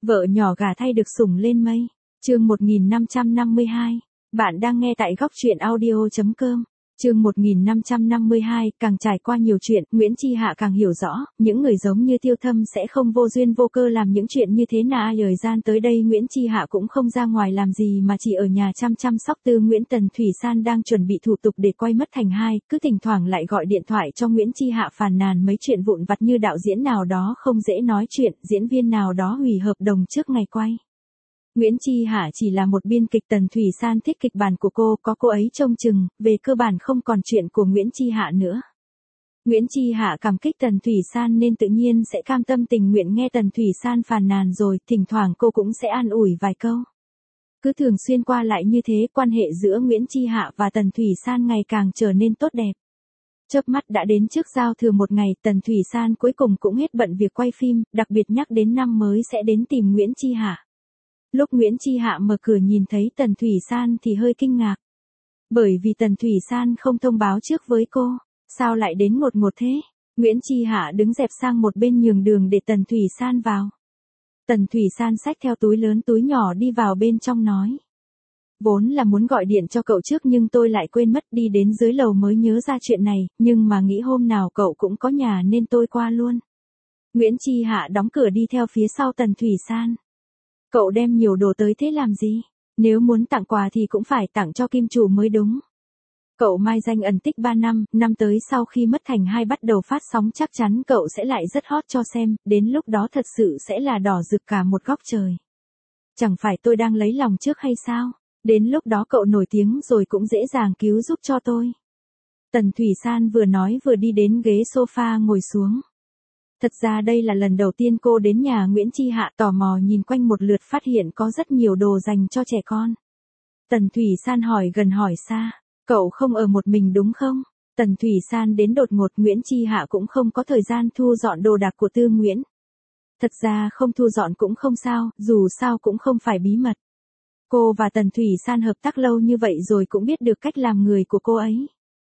Vợ nhỏ gả thay được sủng lên mây. Chương 1552. Bạn đang nghe tại góc truyện audio.com. Chương 1552, càng trải qua nhiều chuyện, Nguyễn Chi Hạ càng hiểu rõ, những người giống như Tiêu Thâm sẽ không vô duyên vô cơ làm những chuyện như thế nào. Thời gian tới đây Nguyễn Chi Hạ cũng không ra ngoài làm gì mà chỉ ở nhà chăm sóc Tư Nguyễn. Tần Thủy San đang chuẩn bị thủ tục để quay Mất Thành 2, cứ thỉnh thoảng lại gọi điện thoại cho Nguyễn Chi Hạ phàn nàn mấy chuyện vụn vặt như đạo diễn nào đó không dễ nói chuyện, diễn viên nào đó hủy hợp đồng trước ngày quay. Nguyễn Chi Hạ chỉ là một biên kịch, Tần Thủy San thích kịch bản của cô, có cô ấy trông chừng, về cơ bản không còn chuyện của Nguyễn Chi Hạ nữa. Nguyễn Chi Hạ cảm kích Tần Thủy San nên tự nhiên sẽ cam tâm tình nguyện nghe Tần Thủy San phàn nàn, rồi thỉnh thoảng cô cũng sẽ an ủi vài câu. Cứ thường xuyên qua lại như thế, quan hệ giữa Nguyễn Chi Hạ và Tần Thủy San ngày càng trở nên tốt đẹp. Chớp mắt đã đến trước giao thừa một ngày, Tần Thủy San cuối cùng cũng hết bận việc quay phim, đặc biệt nhắc đến năm mới sẽ đến tìm Nguyễn Chi Hạ. Lúc Nguyễn Chi Hạ mở cửa nhìn thấy Tần Thủy San thì hơi kinh ngạc. Bởi vì Tần Thủy San không thông báo trước với cô, sao lại đến ngột ngột thế? Nguyễn Chi Hạ đứng dẹp sang một bên nhường đường để Tần Thủy San vào. Tần Thủy San xách theo túi lớn túi nhỏ đi vào bên trong nói. Vốn là muốn gọi điện cho cậu trước nhưng tôi lại quên mất, đi đến dưới lầu mới nhớ ra chuyện này, nhưng mà nghĩ hôm nào cậu cũng có nhà nên tôi qua luôn. Nguyễn Chi Hạ đóng cửa đi theo phía sau Tần Thủy San. Cậu đem nhiều đồ tới thế làm gì? Nếu muốn tặng quà thì cũng phải tặng cho kim chủ mới đúng. Cậu mai danh ẩn tích 3 năm, năm tới sau khi Mất Thành 2 bắt đầu phát sóng chắc chắn cậu sẽ lại rất hot cho xem, đến lúc đó thật sự sẽ là đỏ rực cả một góc trời. Chẳng phải tôi đang lấy lòng trước hay sao? Đến lúc đó cậu nổi tiếng rồi cũng dễ dàng cứu giúp cho tôi. Tần Thủy San vừa nói vừa đi đến ghế sofa ngồi xuống. Thật ra đây là lần đầu tiên cô đến nhà Nguyễn Chi Hạ, tò mò nhìn quanh một lượt phát hiện có rất nhiều đồ dành cho trẻ con. Tần Thủy San hỏi gần hỏi xa, cậu không ở một mình đúng không? Tần Thủy San đến đột ngột, Nguyễn Chi Hạ cũng không có thời gian thu dọn đồ đạc của Tư Nguyễn. Thật ra không thu dọn cũng không sao, dù sao cũng không phải bí mật. Cô và Tần Thủy San hợp tác lâu như vậy rồi cũng biết được cách làm người của cô ấy.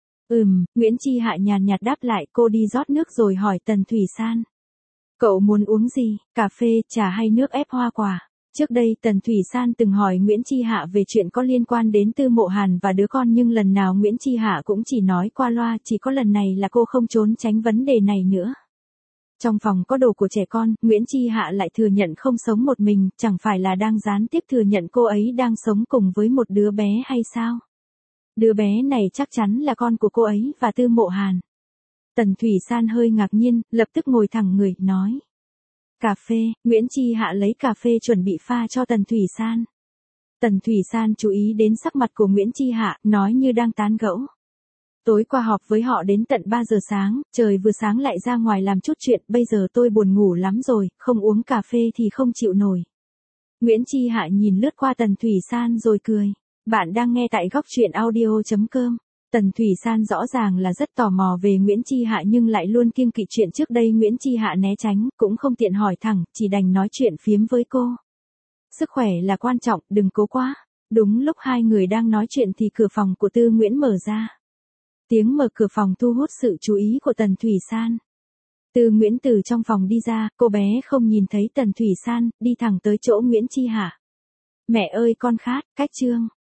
Nguyễn Chi Hạ nhàn nhạt đáp lại, cô đi rót nước rồi hỏi Tần Thủy San. Cậu muốn uống gì, cà phê, trà hay nước ép hoa quả? Trước đây Tần Thủy San từng hỏi Nguyễn Chi Hạ về chuyện có liên quan đến Tư Mộ Hàn và đứa con nhưng lần nào Nguyễn Chi Hạ cũng chỉ nói qua loa, chỉ có lần này là cô không trốn tránh vấn đề này nữa. Trong phòng có đồ của trẻ con, Nguyễn Chi Hạ lại thừa nhận không sống một mình, chẳng phải là đang gián tiếp thừa nhận cô ấy đang sống cùng với một đứa bé hay sao? Đứa bé này chắc chắn là con của cô ấy và Tư Mộ Hàn. Tần Thủy San hơi ngạc nhiên, lập tức ngồi thẳng người, nói. Cà phê, Nguyễn Chi Hạ lấy cà phê chuẩn bị pha cho Tần Thủy San. Tần Thủy San chú ý đến sắc mặt của Nguyễn Chi Hạ, nói như đang tán gẫu. Tối qua họp với họ đến tận 3 giờ sáng, trời vừa sáng lại ra ngoài làm chút chuyện, bây giờ tôi buồn ngủ lắm rồi, không uống cà phê thì không chịu nổi. Nguyễn Chi Hạ nhìn lướt qua Tần Thủy San rồi cười. Bạn đang nghe tại góc truyện audio.com. Tần Thủy San rõ ràng là rất tò mò về Nguyễn Chi Hạ nhưng lại luôn kiêng kỵ chuyện trước đây Nguyễn Chi Hạ né tránh, cũng không tiện hỏi thẳng, chỉ đành nói chuyện phiếm với cô. Sức khỏe là quan trọng, đừng cố quá. Đúng lúc hai người đang nói chuyện thì cửa phòng của Tư Nguyễn mở ra. Tiếng mở cửa phòng thu hút sự chú ý của Tần Thủy San. Tư Nguyễn từ trong phòng đi ra, cô bé không nhìn thấy Tần Thủy San, đi thẳng tới chỗ Nguyễn Chi Hạ. Mẹ ơi con khát, cách chương.